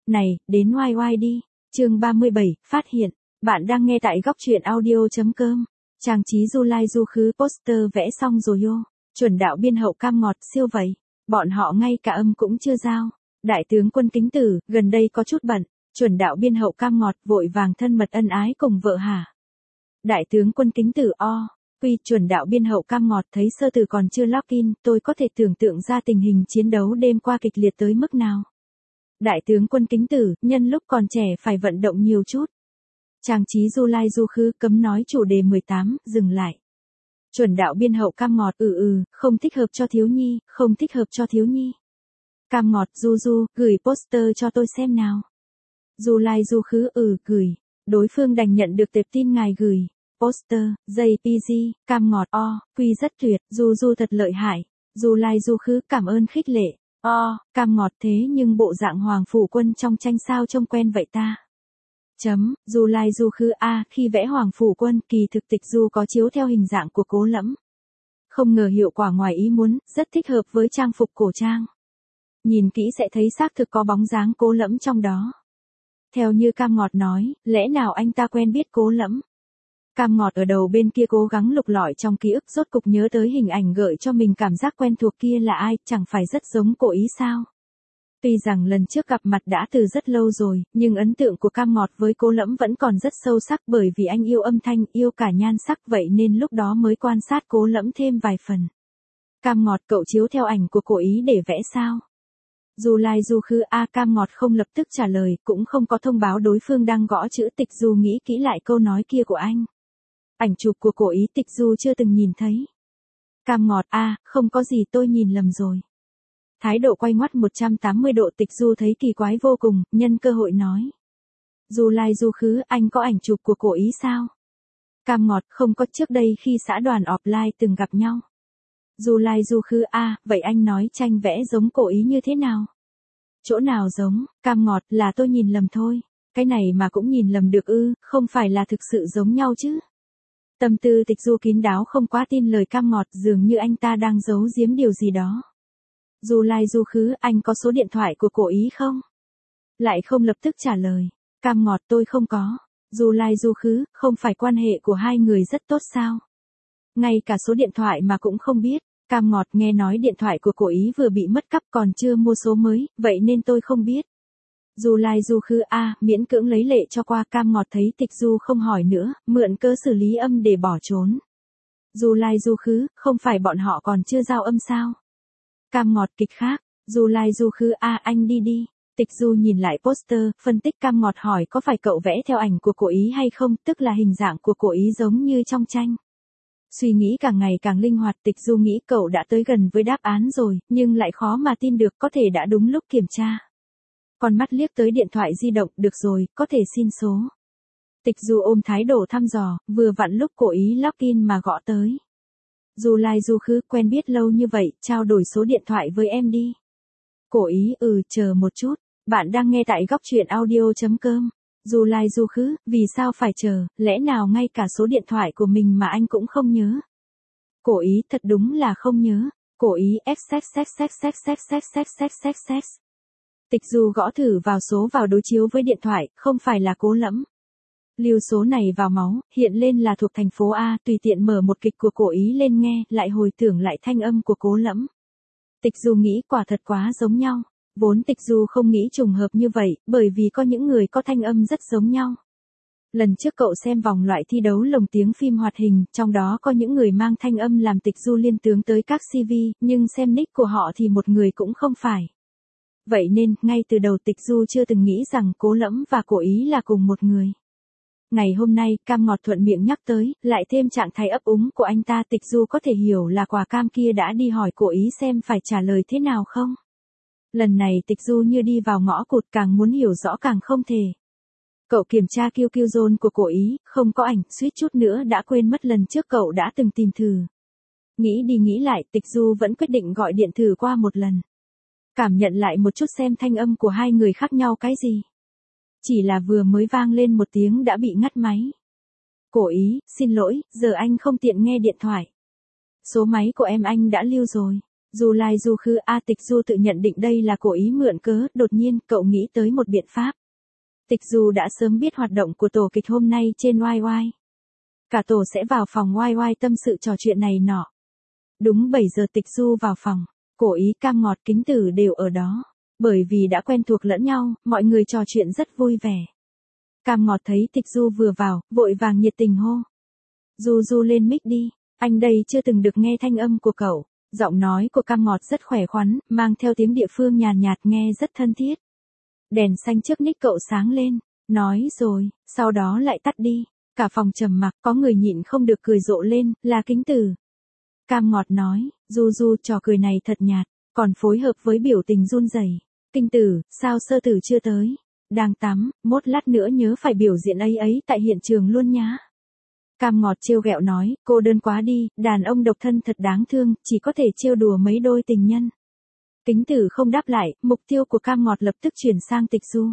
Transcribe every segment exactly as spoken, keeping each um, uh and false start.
Này, đến oai oai đi. Chương ba mươi bảy, phát hiện. Bạn đang nghe tại góc truyện audio.com. Trang trí du lai du khứ poster vẽ xong rồi yo. Chuẩn đạo biên hậu cam ngọt siêu vậy. Bọn họ ngay cả âm cũng chưa giao. Đại tướng Quân Kính Tử, gần đây có chút bận. Chuẩn đạo biên hậu cam ngọt vội vàng thân mật ân ái cùng vợ hả. Đại tướng Quân Kính Tử o. Quy chuẩn đạo biên hậu cam ngọt thấy sơ từ còn chưa login, tôi có thể tưởng tượng ra tình hình chiến đấu đêm qua kịch liệt tới mức nào. Đại tướng Quân Kính Tử, nhân lúc còn trẻ phải vận động nhiều chút. Trang trí du lai du khứ cấm nói chủ đề mười tám, dừng lại. Chuẩn đạo biên hậu cam ngọt, ừ ừ, không thích hợp cho thiếu nhi, không thích hợp cho thiếu nhi. Cam ngọt, du du, gửi poster cho tôi xem nào. Du lai du khứ, ừ, gửi. Đối phương đành nhận được tệp tin ngài gửi. Poster, jê pê giê, cam ngọt, o, quy rất tuyệt, du du thật lợi hại. Du lai du khứ cảm ơn khích lệ. O, cam ngọt thế nhưng bộ dạng hoàng phủ quân trong tranh sao trông quen vậy ta. Chấm, du lai du khứ a, khi vẽ hoàng phủ quân kỳ thực tịch du có chiếu theo hình dạng của Cố Lẫm. Không ngờ hiệu quả ngoài ý muốn, rất thích hợp với trang phục cổ trang. Nhìn kỹ sẽ thấy xác thực có bóng dáng Cố Lẫm trong đó. Theo như cam ngọt nói, lẽ nào anh ta quen biết Cố Lẫm? Cam ngọt ở đầu bên kia cố gắng lục lọi trong ký ức rốt cục nhớ tới hình ảnh gợi cho mình cảm giác quen thuộc kia là ai, chẳng phải rất giống Cố Ý sao? Tuy rằng lần trước gặp mặt đã từ rất lâu rồi, nhưng ấn tượng của cam ngọt với Cố Lẫm vẫn còn rất sâu sắc bởi vì anh yêu âm thanh, yêu cả nhan sắc vậy nên lúc đó mới quan sát Cố Lẫm thêm vài phần. Cam ngọt cậu chiếu theo ảnh của Cố Ý để vẽ sao? Du lai du khứ a, cam ngọt không lập tức trả lời, cũng không có thông báo đối phương đang gõ chữ tịch du nghĩ kỹ lại câu nói kia của anh. Ảnh chụp của Cố Ý tịch du chưa từng nhìn thấy. Cam ngọt a, à, không có gì tôi nhìn lầm rồi. Thái độ quay ngoắt một trăm tám mươi độ tịch du thấy kỳ quái vô cùng, nhân cơ hội nói. Du lai du khứ, anh có ảnh chụp của Cố Ý sao? Cam ngọt, không có, trước đây khi xã đoàn offline từng gặp nhau. Du lai du khứ a, à, vậy anh nói tranh vẽ giống Cố Ý như thế nào? Chỗ nào giống? Cam ngọt, là tôi nhìn lầm thôi. Cái này mà cũng nhìn lầm được ư, không phải là thực sự giống nhau chứ? Tâm tư tịch du kín đáo không quá tin lời cam ngọt, dường như anh ta đang giấu giếm điều gì đó. Du lai du khứ, anh có số điện thoại của Cố Ý không? Lại không lập tức trả lời. Cam ngọt, tôi không có. Du lai du khứ, không phải quan hệ của hai người rất tốt sao? Ngay cả số điện thoại mà cũng không biết. Cam ngọt, nghe nói điện thoại của Cố Ý vừa bị mất cắp còn chưa mua số mới, vậy nên tôi không biết. Du lai du khứ a, à, miễn cưỡng lấy lệ cho qua. Cam ngọt thấy tịch du không hỏi nữa, mượn cớ xử lý âm để bỏ trốn. Du lai du khứ, không phải bọn họ còn chưa giao âm sao? Cam ngọt, kịch khác. Du lai du khứ a, à, anh đi đi. Tịch du nhìn lại poster, phân tích. Cam ngọt hỏi có phải cậu vẽ theo ảnh của Cố Ý hay không, tức là hình dạng của Cố Ý giống như trong tranh. Suy nghĩ càng ngày càng linh hoạt, tịch du nghĩ cậu đã tới gần với đáp án rồi, nhưng lại khó mà tin được có thể đã đúng lúc kiểm tra. Con mắt liếc tới điện thoại di động, được rồi, có thể xin số. Tịch du ôm thái độ thăm dò, vừa vặn lúc Cố Ý login mà gõ tới. Du lai du khứ, quen biết lâu như vậy, trao đổi số điện thoại với em đi. Cố Ý, ừ, chờ một chút, bạn đang nghe tại góc truyện audio.com. Du lai du khứ, vì sao phải chờ, lẽ nào ngay cả số điện thoại của mình mà anh cũng không nhớ? Cố Ý, thật đúng là không nhớ. Cố Ý, xxxxxxxxxxxxxx. Tịch du gõ thử vào số vào đối chiếu với điện thoại, không phải là Cố Lẫm. Lưu số này vào máu, hiện lên là thuộc thành phố A, tùy tiện mở một kịch của Cố Ý lên nghe, lại hồi tưởng lại thanh âm của Cố Lẫm. Tịch du nghĩ quả thật quá giống nhau. Vốn tịch du không nghĩ trùng hợp như vậy, bởi vì có những người có thanh âm rất giống nhau. Lần trước cậu xem vòng loại thi đấu lồng tiếng phim hoạt hình, trong đó có những người mang thanh âm làm tịch du liên tưởng tới các xê vê, nhưng xem nick của họ thì một người cũng không phải. Vậy nên, ngay từ đầu tịch du chưa từng nghĩ rằng Cố Lẫm và Cố Ý là cùng một người. Ngày hôm nay, cam ngọt thuận miệng nhắc tới, lại thêm trạng thái ấp úng của anh ta, tịch du có thể hiểu là quả cam kia đã đi hỏi Cố Ý xem phải trả lời thế nào không. Lần này tịch du như đi vào ngõ cụt, càng muốn hiểu rõ càng không thể. Cậu kiểm tra Q Q Zone của Cố Ý, không có ảnh, suýt chút nữa đã quên mất lần trước cậu đã từng tìm thử. Nghĩ đi nghĩ lại, tịch du vẫn quyết định gọi điện thử qua một lần. Cảm nhận lại một chút xem thanh âm của hai người khác nhau cái gì. Chỉ là vừa mới vang lên một tiếng đã bị ngắt máy. Cố Ý, xin lỗi, giờ anh không tiện nghe điện thoại. Số máy của em anh đã lưu rồi. Du lai du khứ A Tịch Du tự nhận định đây là cố ý mượn cớ, đột nhiên cậu nghĩ tới một biện pháp. Tịch Du đã sớm biết hoạt động của tổ kịch hôm nay trên oai oai. Cả tổ sẽ vào phòng oai oai tâm sự trò chuyện này nọ. Đúng bảy giờ Tịch Du vào phòng, Cổ Ý, Cam Ngọt, Kính Tử đều ở đó. Bởi vì đã quen thuộc lẫn nhau, mọi người trò chuyện rất vui vẻ. Cam Ngọt thấy Tịch Du vừa vào, vội vàng nhiệt tình hô. Du Du lên mic đi, anh đây chưa từng được nghe thanh âm của cậu. Giọng nói của Cam Ngọt rất khỏe khoắn, mang theo tiếng địa phương nhàn nhạt, nhạt nghe rất thân thiết. Đèn xanh trước nick cậu sáng lên, nói rồi, sau đó lại tắt đi. Cả phòng trầm mặc, có người nhịn không được cười rộ lên, là Kính Tử. Cam Ngọt nói, Du Du trò cười này thật nhạt, còn phối hợp với biểu tình run rẩy. Kính Tử, sao Sơ Tử chưa tới? Đang tắm, mốt lát nữa nhớ phải biểu diễn ấy ấy tại hiện trường luôn nhá. Cam Ngọt trêu ghẹo nói, cô đơn quá đi, đàn ông độc thân thật đáng thương, chỉ có thể trêu đùa mấy đôi tình nhân. Kính Tử không đáp lại, mục tiêu của Cam Ngọt lập tức chuyển sang Tịch Du.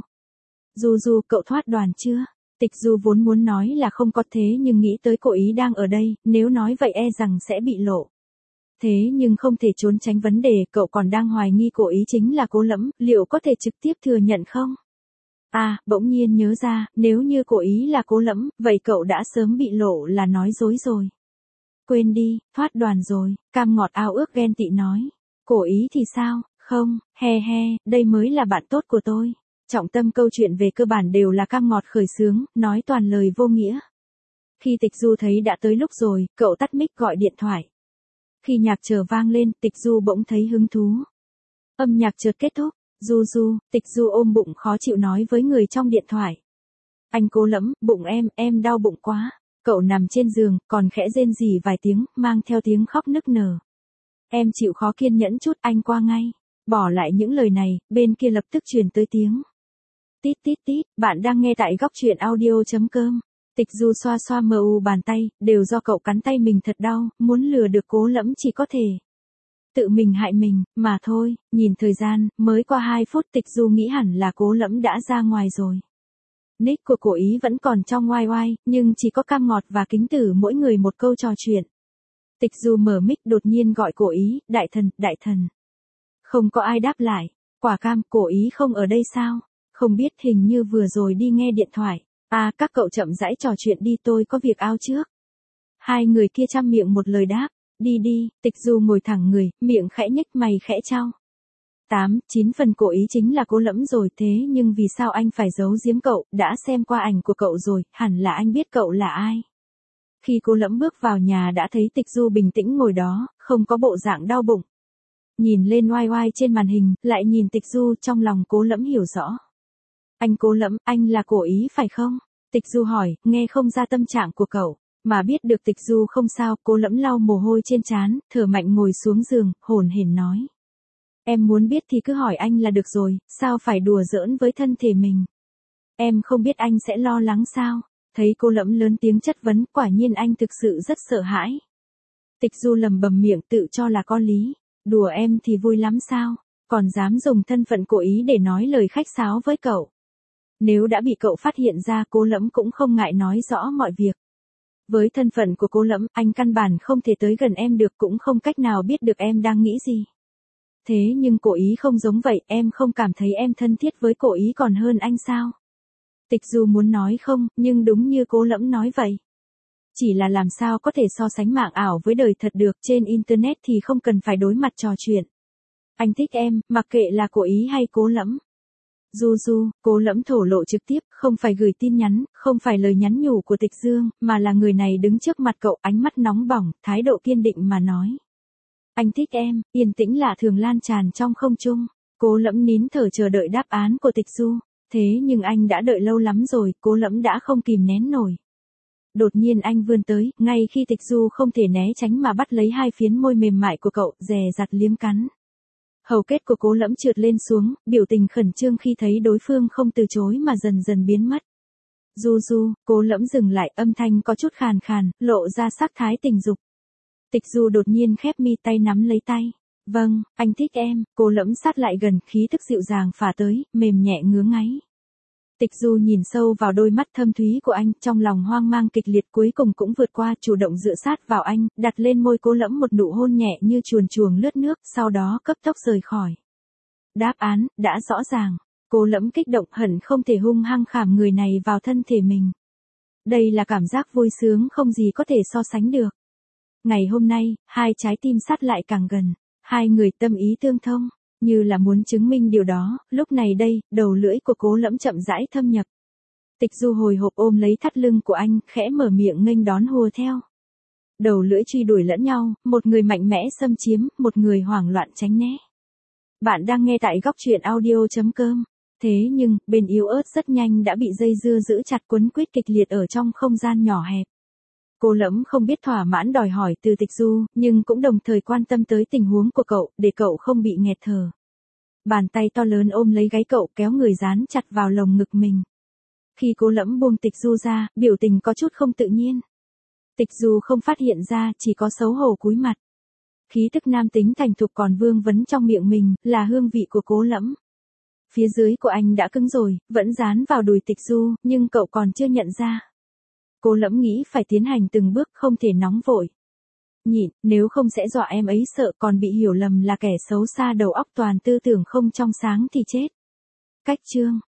Du Du, cậu thoát đoàn chưa? Tịch Du vốn muốn nói là không có thế nhưng nghĩ tới Cổ Ý đang ở đây, nếu nói vậy e rằng sẽ bị lộ. Thế nhưng không thể trốn tránh vấn đề, cậu còn đang hoài nghi Cổ Ý chính là Cố Lẫm, liệu có thể trực tiếp thừa nhận không? À, bỗng nhiên nhớ ra, nếu như Cổ Ý là Cố Lẫm, vậy cậu đã sớm bị lộ là nói dối rồi. Quên đi, thoát đoàn rồi, Cam Ngọt ao ước ghen tị nói. Cổ Ý thì sao? Không, he he, đây mới là bạn tốt của tôi. Trọng tâm câu chuyện về cơ bản đều là Cam Ngọt khởi xướng, nói toàn lời vô nghĩa. Khi Tịch Du thấy đã tới lúc rồi, cậu tắt mic gọi điện thoại. Khi nhạc chờ vang lên, Tịch Du bỗng thấy hứng thú. Âm nhạc chợt kết thúc, Du Du, Tịch Du ôm bụng khó chịu nói với người trong điện thoại. Anh Cố Lẫm, bụng em, em đau bụng quá. Cậu nằm trên giường, còn khẽ rên rỉ vài tiếng, mang theo tiếng khóc nức nở. Em chịu khó kiên nhẫn chút, anh qua ngay. Bỏ lại những lời này, bên kia lập tức truyền tới tiếng. Tít tít tít, bạn đang nghe tại góc truyện audio chấm com. Tịch Du xoa xoa mờ u bàn tay, đều do cậu cắn tay mình thật đau, muốn lừa được Cố Lẫm chỉ có thể tự mình hại mình, mà thôi, nhìn thời gian, mới qua hai phút Tịch Du nghĩ hẳn là Cố Lẫm đã ra ngoài rồi. Nick của Cổ Ý vẫn còn trong oai oai, nhưng chỉ có Cam Ngọt và Kính Tử mỗi người một câu trò chuyện. Tịch Du mở mic đột nhiên gọi Cổ Ý, đại thần, đại thần. Không có ai đáp lại, quả cam, Cổ Ý không ở đây sao? Không biết, hình như vừa rồi đi nghe điện thoại. À, các cậu chậm rãi trò chuyện đi, tôi có việc ao trước. Hai người kia chăm miệng một lời đáp, đi đi. Tịch Du ngồi thẳng người, miệng khẽ nhếch mày khẽ chau. Tám, chín phần Cổ Ý chính là Cố Lẫm rồi, thế nhưng vì sao anh phải giấu giếm cậu, đã xem qua ảnh của cậu rồi, hẳn là anh biết cậu là ai. Khi Cố Lẫm bước vào nhà đã thấy Tịch Du bình tĩnh ngồi đó, không có bộ dạng đau bụng. Nhìn lên oai oai trên màn hình, lại nhìn Tịch Du, trong lòng Cố Lẫm hiểu rõ. Anh Cố Lẫm, anh là Cổ Ý phải không? Tịch Du hỏi, nghe không ra tâm trạng của cậu, mà biết được Tịch Du không sao, Cố Lẫm lau mồ hôi trên trán, thở mạnh ngồi xuống giường, hổn hển nói. Em muốn biết thì cứ hỏi anh là được rồi, sao phải đùa giỡn với thân thể mình? Em không biết anh sẽ lo lắng sao? Thấy Cố Lẫm lớn tiếng chất vấn, quả nhiên anh thực sự rất sợ hãi. Tịch Du lầm bầm miệng tự cho là có lý, đùa em thì vui lắm sao? Còn dám dùng thân phận Cổ Ý để nói lời khách sáo với cậu. Nếu đã bị cậu phát hiện ra, Cố Lẫm cũng không ngại nói rõ mọi việc. Với thân phận của Cố Lẫm, anh căn bản không thể tới gần em được, cũng không cách nào biết được em đang nghĩ gì. Thế nhưng Cổ Ý không giống vậy, em không cảm thấy em thân thiết với Cổ Ý còn hơn anh sao? Tịch Du muốn nói không, nhưng đúng như Cố Lẫm nói vậy. Chỉ là làm sao có thể so sánh mạng ảo với đời thật được, trên internet thì không cần phải đối mặt trò chuyện. Anh thích em, mặc kệ là Cổ Ý hay Cố Lẫm. Du Du, Cố Lẫm thổ lộ trực tiếp, không phải gửi tin nhắn, không phải lời nhắn nhủ của Tịch Dương, mà là người này đứng trước mặt cậu, ánh mắt nóng bỏng, thái độ kiên định mà nói. Anh thích em, yên tĩnh lạ thường lan tràn trong không trung. Cố Lẫm nín thở chờ đợi đáp án của Tịch Du, thế nhưng anh đã đợi lâu lắm rồi, Cố Lẫm đã không kìm nén nổi. Đột nhiên anh vươn tới, ngay khi Tịch Du không thể né tránh mà bắt lấy hai phiến môi mềm mại của cậu, dè dặt liếm cắn. Hầu kết của Cố Lẫm trượt lên xuống, biểu tình khẩn trương khi thấy đối phương không từ chối mà dần dần biến mất. Du Du, Cố Lẫm dừng lại, âm thanh có chút khàn khàn, lộ ra sắc thái tình dục. Tịch Du đột nhiên khép mi, tay nắm lấy tay. Vâng, anh thích em. Cố Lẫm sát lại gần, khí thức dịu dàng phả tới, mềm nhẹ ngứa ngáy. Tịch Du nhìn sâu vào đôi mắt thâm thúy của anh, trong lòng hoang mang kịch liệt cuối cùng cũng vượt qua, chủ động dựa sát vào anh, đặt lên môi Cố Lẫm một nụ hôn nhẹ như chuồn chuồn lướt nước, sau đó cấp tốc rời khỏi. Đáp án đã rõ ràng. Cố Lẫm kích động hận không thể hung hăng khảm người này vào thân thể mình. Đây là cảm giác vui sướng không gì có thể so sánh được. Ngày hôm nay, hai trái tim sát lại càng gần, hai người tâm ý tương thông, như là muốn chứng minh điều đó, lúc này đây, đầu lưỡi của Cố Lẫm chậm rãi thâm nhập. Tịch Du hồi hộp ôm lấy thắt lưng của anh, khẽ mở miệng nghênh đón hùa theo. Đầu lưỡi truy đuổi lẫn nhau, một người mạnh mẽ xâm chiếm, một người hoảng loạn tránh né. Bạn đang nghe tại góc truyện audio chấm com. Thế nhưng, bên yếu ớt rất nhanh đã bị dây dưa giữ chặt quấn quýt kịch liệt ở trong không gian nhỏ hẹp. Cố Lẫm không biết thỏa mãn đòi hỏi từ Tịch Du, nhưng cũng đồng thời quan tâm tới tình huống của cậu, để cậu không bị nghẹt thở. Bàn tay to lớn ôm lấy gáy cậu, kéo người dán chặt vào lồng ngực mình. Khi Cố Lẫm buông Tịch Du ra, biểu tình có chút không tự nhiên. Tịch Du không phát hiện ra, chỉ có xấu hổ cúi mặt. Khí tức nam tính thành thục còn vương vấn trong miệng mình, là hương vị của Cố Lẫm. Phía dưới của anh đã cứng rồi, vẫn dán vào đùi Tịch Du, nhưng cậu còn chưa nhận ra. Cố Lẫm nghĩ phải tiến hành từng bước, không thể nóng vội. Nhịn, nếu không sẽ dọa em ấy sợ còn bị hiểu lầm là kẻ xấu xa đầu óc toàn tư tưởng không trong sáng thì chết. Cách chương